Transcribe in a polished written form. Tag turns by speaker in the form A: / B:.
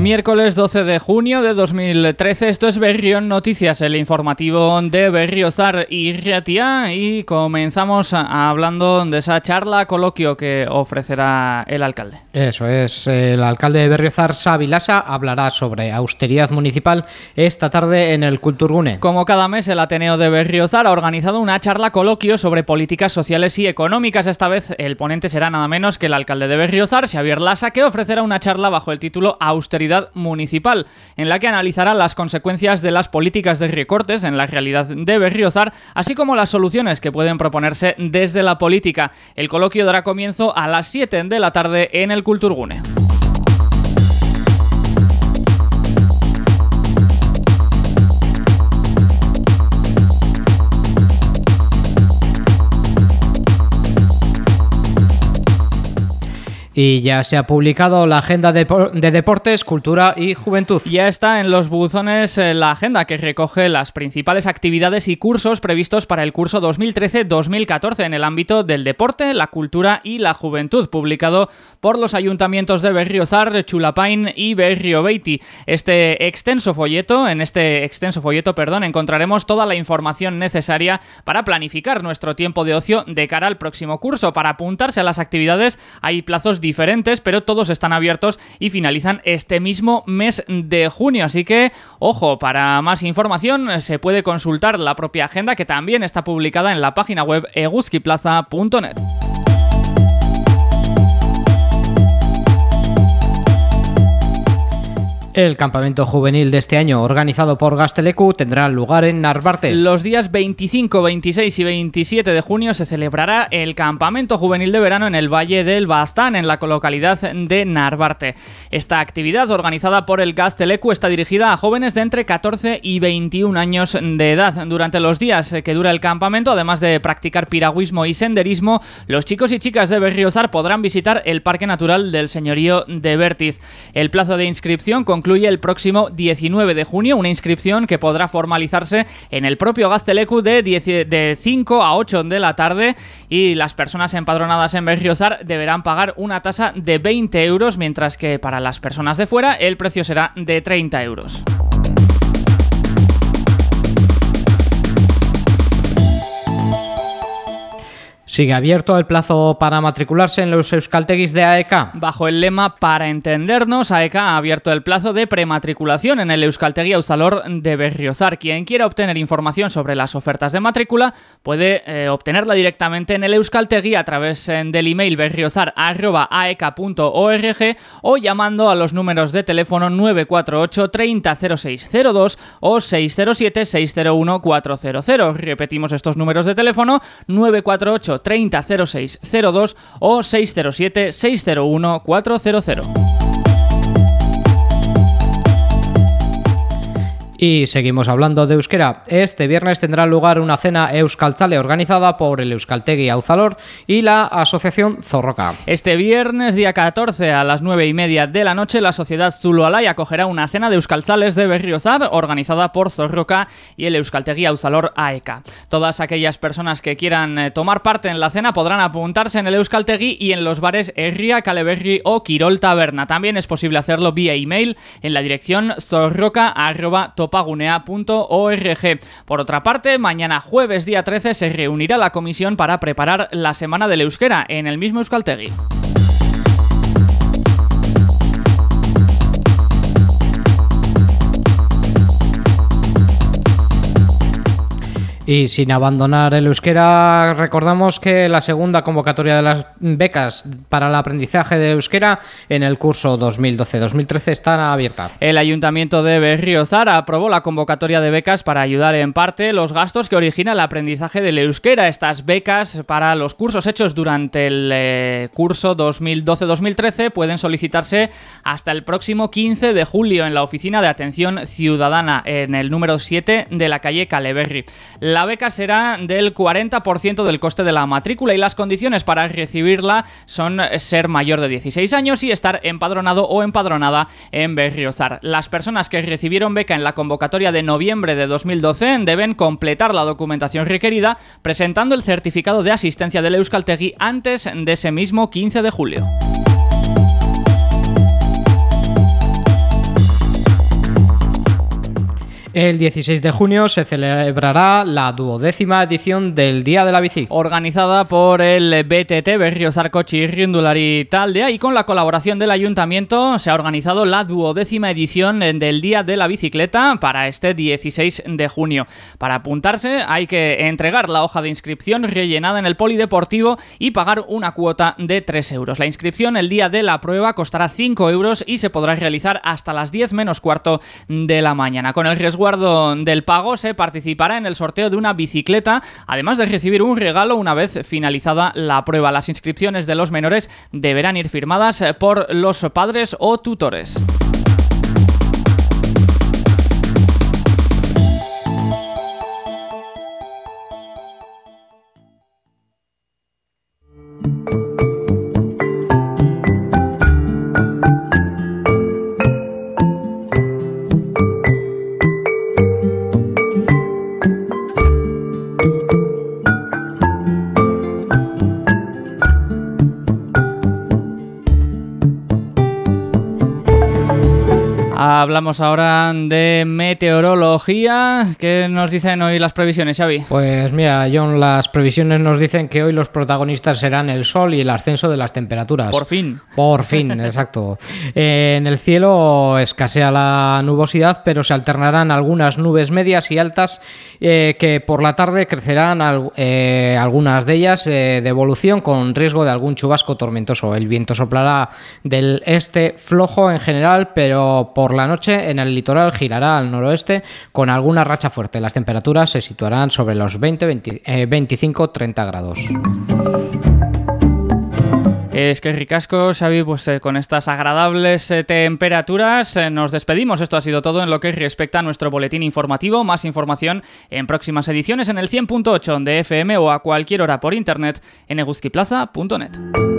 A: Miércoles 12 de junio de 2013, esto es Berrión Noticias, el informativo de Berriozar y Ratia, y comenzamos hablando de esa charla coloquio que ofrecerá el alcalde.
B: Eso es, el alcalde de Berriozar, Xabi Lasa, hablará sobre austeridad municipal esta tarde en el Kulturgune.
A: Como cada mes, el Ateneo de Berriozar ha organizado una charla coloquio sobre políticas sociales y económicas. Esta vez el ponente será nada menos que el alcalde de Berriozar, Xabier Lasa, que ofrecerá una charla bajo el título Austeridad municipal, en la que analizará las consecuencias de las políticas de recortes en la realidad de Berriozar, así como las soluciones que pueden proponerse desde la política. El coloquio dará comienzo a las 7 de la tarde en el Kulturgune.
B: Y ya se ha publicado la agenda de deportes, cultura y juventud.
A: Ya está en los buzones la agenda que recoge las principales actividades y cursos previstos para el curso 2013-2014 en el ámbito del deporte, la cultura y la juventud, publicado por los ayuntamientos de Berriozar, Chulapain y Berriobeiti. En este extenso folleto, encontraremos toda la información necesaria para planificar nuestro tiempo de ocio de cara al próximo curso. Para apuntarse a las actividades hay plazos diferentes, pero todos están abiertos y finalizan este mismo mes de junio. Así que, ojo, para más información se puede consultar la propia agenda, que también está publicada en la página web eguzkiplaza.net.
B: El campamento juvenil de este año, organizado por Gazteleku, tendrá lugar en Narvarte.
A: Los días 25, 26 y 27 de junio se celebrará el campamento juvenil de verano en el Valle del Baztán, en la localidad de Narvarte. Esta actividad, organizada por el Gazteleku, está dirigida a jóvenes de entre 14 y 21 años de edad. Durante los días que dura el campamento, además de practicar piragüismo y senderismo, los chicos y chicas de Berriozar podrán visitar el Parque Natural del Señorío de Bertiz. El plazo de inscripción concluye el próximo 19 de junio, una inscripción que podrá formalizarse en el propio Gazteleku de 5 a 8 de la tarde, y las personas empadronadas en Berriozar deberán pagar una tasa de 20 euros, mientras que para las personas de fuera el precio será de 30 euros.
B: Sigue abierto el plazo para matricularse en los euskaltegis de AEK.
A: Bajo el lema Para entendernos, AEK ha abierto el plazo de prematriculación en el Euskaltegi Auzalor de Berriozar. Quien quiera obtener información sobre las ofertas de matrícula puede obtenerla directamente en el Euskaltegi a través del email berriozar@aek.org o llamando a los números de teléfono 948 30 0602 o 607 601 400. Repetimos estos números de teléfono: 948 30 0602 o 607 601 400.
B: Y seguimos hablando de euskera. Este viernes tendrá lugar una cena euskaltzale organizada por el Euskaltegi Auzalor y la asociación Zorroka.
A: Este viernes, día 14, a las 9:30 de la noche, la sociedad Zuloalai acogerá una cena de euskaltzales de Berriozar organizada por Zorroka y el Euskaltegi Auzalor AEK. Todas aquellas personas que quieran tomar parte en la cena podrán apuntarse en el Euskaltegi y en los bares Herria, Kaleberri o Kirol Taberna. También es posible hacerlo vía email en la dirección zorroka@topagunea.org. Por otra parte, mañana jueves día 13 se reunirá la comisión para preparar la Semana del Euskera en el mismo Euskaltegi.
B: Y sin abandonar el euskera, recordamos que la segunda convocatoria de las becas para el aprendizaje de euskera en el curso 2012-2013 está abierta.
A: El Ayuntamiento de Berriozar aprobó la convocatoria de becas para ayudar en parte los gastos que origina el aprendizaje del euskera. Estas becas para los cursos hechos durante el curso 2012-2013 pueden solicitarse hasta el próximo 15 de julio en la Oficina de Atención Ciudadana, en el número 7 de la calle Kaleberri. La beca será del 40% del coste de la matrícula y las condiciones para recibirla son ser mayor de 16 años y estar empadronado o empadronada en Berriozar. Las personas que recibieron beca en la convocatoria de noviembre de 2012 deben completar la documentación requerida presentando el certificado de asistencia del Euskaltegi antes de ese mismo 15 de julio.
B: El 16 de junio se celebrará la 12ª edición del Día de la Bici,
A: organizada por el BTT Berriozarko Txirrindulari Taldea, y con la colaboración del Ayuntamiento se ha organizado la 12ª edición del Día de la Bicicleta para este 16 de junio. Para apuntarse hay que entregar la hoja de inscripción rellenada en el polideportivo y pagar una cuota de 3 euros. La inscripción el día de la prueba costará 5 euros y se podrá realizar hasta las 10 menos cuarto de la mañana. Con el resguardo del pago se participará en el sorteo de una bicicleta, además de recibir un regalo una vez finalizada la prueba. Las inscripciones de los menores deberán ir firmadas por los padres o tutores. Hablamos ahora de meteorología. ¿Qué nos dicen hoy las previsiones, Xavi?
B: Pues mira, John, las previsiones nos dicen que hoy los protagonistas serán el sol y el ascenso de las temperaturas.
A: Por fin.
B: Por fin, exacto. En el cielo escasea la nubosidad, pero se alternarán algunas nubes medias y altas que por la tarde crecerán algunas de ellas de evolución con riesgo de algún chubasco tormentoso. El viento soplará del este flojo en general, pero por la noche en el litoral girará al noroeste con alguna racha fuerte. Las temperaturas se situarán sobre los 25-30 grados.
A: Es que ricasco, Xavi, pues con estas agradables temperaturas nos despedimos. Esto ha sido todo en lo que respecta a nuestro boletín informativo. Más información en próximas ediciones en el 100.8 de FM o a cualquier hora por internet en eguzkiplaza.net.